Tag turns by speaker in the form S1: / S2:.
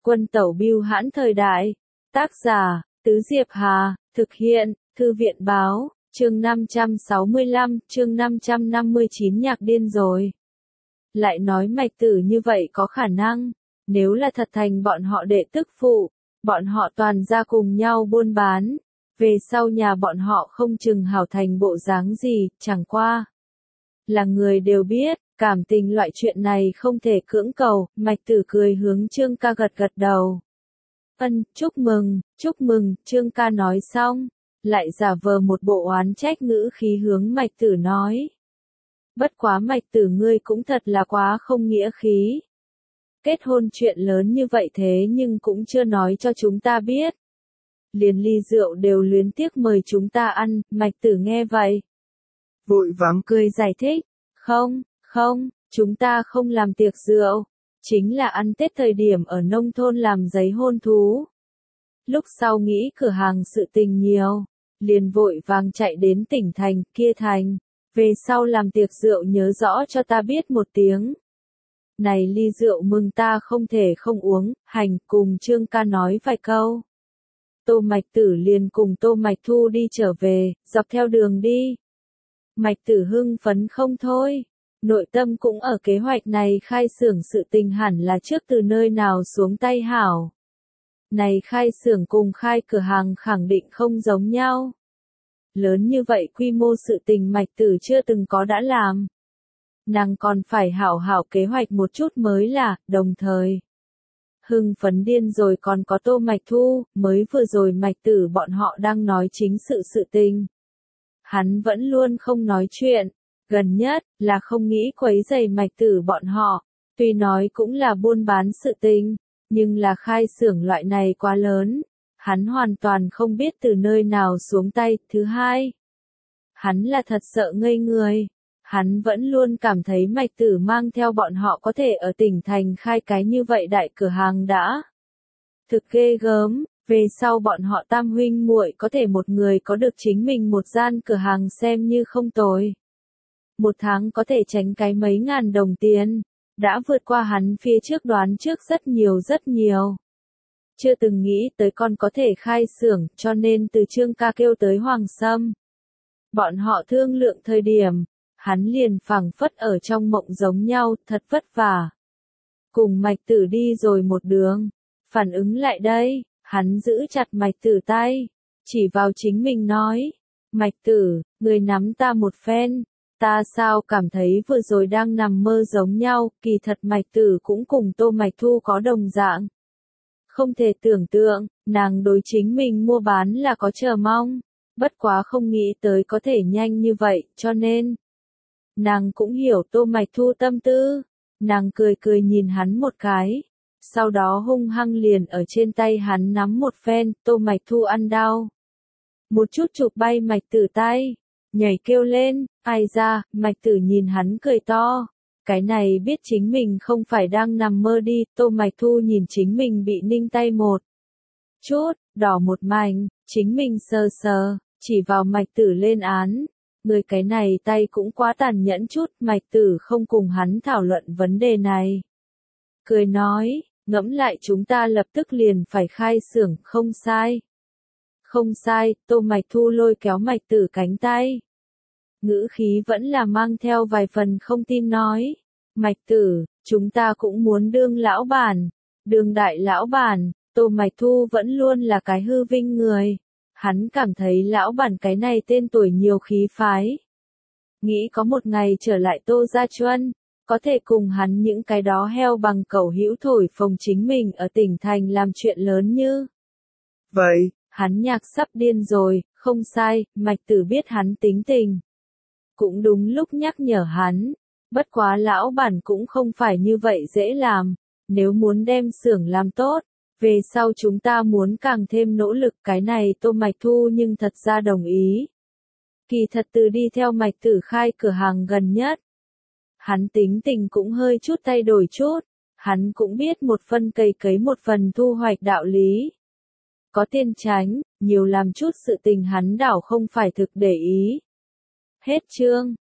S1: Quân tẩu bưu hãn thời đại. Tác giả, Tứ Diệp Hà, thực hiện, Thư viện báo, chương 565, chương 559 nhạc điên rồi. Lại nói Mạch Tử như vậy có khả năng, nếu là thật thành bọn họ đệ tức phụ, bọn họ toàn ra cùng nhau buôn bán, về sau nhà bọn họ không chừng hảo thành bộ dáng gì, chẳng qua. Là người đều biết, cảm tình loại chuyện này không thể cưỡng cầu, Mạch Tử cười hướng Trương ca gật gật đầu. Chúc mừng, Trương ca nói xong, lại giả vờ một bộ oán trách ngữ khí hướng Mạch Tử nói. Bất quá Mạch Tử ngươi cũng thật là quá không nghĩa khí. Kết hôn chuyện lớn như vậy thế nhưng cũng chưa nói cho chúng ta biết. Liền ly rượu đều luyến tiếc mời chúng ta ăn, Mạch Tử nghe vậy. Vội vàng cười giải thích, không, chúng ta không làm tiệc rượu, chính là ăn Tết thời điểm ở nông thôn làm giấy hôn thú. Lúc sau nghĩ cửa hàng sự tình nhiều, liền vội vàng chạy đến tỉnh thành, kia thành, về sau làm tiệc rượu nhớ rõ cho ta biết một tiếng. Này ly rượu mừng ta không thể không uống, hành cùng Trương ca nói vài câu. Tô Mạch Tử liền cùng Tô Mạch Thu đi trở về, dọc theo đường đi. Mạch Tử hưng phấn không thôi, nội tâm cũng ở kế hoạch này khai xưởng sự tình hẳn là trước từ nơi nào xuống tay hảo. Này khai xưởng cùng khai cửa hàng khẳng định không giống nhau. Lớn như vậy quy mô sự tình Mạch Tử chưa từng có đã làm. Nàng còn phải hảo hảo kế hoạch một chút mới là, đồng thời. Hưng phấn điên rồi còn có Tô Mạch Thu, mới vừa rồi Mạch Tử bọn họ đang nói chính sự tình. Hắn vẫn luôn không nói chuyện, gần nhất là không nghĩ quấy rầy Mạch Tử bọn họ, tuy nói cũng là buôn bán sự tình, nhưng là khai xưởng loại này quá lớn, hắn hoàn toàn không biết từ nơi nào xuống tay. Thứ hai, hắn là thật sợ ngây người. Hắn vẫn luôn cảm thấy Mạch Tử mang theo bọn họ có thể ở tỉnh thành khai cái như vậy đại cửa hàng đã. Thực ghê gớm, về sau bọn họ tam huynh muội có thể một người có được chính mình một gian cửa hàng xem như không tồi. Một tháng có thể tránh cái mấy ngàn đồng tiền, đã vượt qua hắn phía trước đoán trước rất nhiều. Chưa từng nghĩ tới con có thể khai xưởng, cho nên từ Trương ca kêu tới Hoàng Sâm. Bọn họ thương lượng thời điểm. Hắn liền phảng phất ở trong mộng giống nhau, thật vất vả. Cùng Mạch Tử đi rồi một đường, phản ứng lại đây, hắn giữ chặt Mạch Tử tay, chỉ vào chính mình nói, Mạch Tử, người nắm ta một phen, ta sao cảm thấy vừa rồi đang nằm mơ giống nhau, kỳ thật Mạch Tử cũng cùng Tô Mạch Thu có đồng dạng. Không thể tưởng tượng, nàng đối chính mình mua bán là có chờ mong, bất quá không nghĩ tới có thể nhanh như vậy, cho nên. Nàng cũng hiểu Tô Mạch Thu tâm tư, nàng cười nhìn hắn một cái, sau đó hung hăng liền ở trên tay hắn nắm một phen, Tô Mạch Thu ăn đau. Một chút chụp bay Mạch Tử tay, nhảy kêu lên, ai ra, Mạch Tử nhìn hắn cười to, cái này biết chính mình không phải đang nằm mơ đi, Tô Mạch Thu nhìn chính mình bị ninh tay một chút, đỏ một mảnh, chính mình sờ, chỉ vào Mạch Tử lên án. Người cái này tay cũng quá tàn nhẫn chút, Mạch Tử không cùng hắn thảo luận vấn đề này. Cười nói, ngẫm lại chúng ta lập tức liền phải khai xưởng, không sai. Không sai, Tô Mạch Thu lôi kéo Mạch Tử cánh tay. Ngữ khí vẫn là mang theo vài phần không tin nói. Mạch Tử, chúng ta cũng muốn đương lão bản, đương đại lão bản, Tô Mạch Thu vẫn luôn là cái hư vinh người. Hắn cảm thấy lão bản cái này tên tuổi nhiều khí phái. Nghĩ có một ngày trở lại Tô Gia Chuân, có thể cùng hắn những cái đó heo bằng cẩu hữu thổi phồng chính mình ở tỉnh thành làm chuyện lớn như. Vậy, hắn nhạc sắp điên rồi, không sai, Mạch Tử biết hắn tính tình. Cũng đúng lúc nhắc nhở hắn, bất quá lão bản cũng không phải như vậy dễ làm, nếu muốn đem xưởng làm tốt. Về sau chúng ta muốn càng thêm nỗ lực, cái này Tô Mạch Thu nhưng thật ra đồng ý. Kỳ thật từ đi theo Mạch Tử khai cửa hàng gần nhất. Hắn tính tình cũng hơi chút thay đổi chút, hắn cũng biết một phần cấy một phần thu hoạch đạo lý. Có tiền tránh, nhiều làm chút sự tình hắn đảo không phải thực để ý. Hết chương.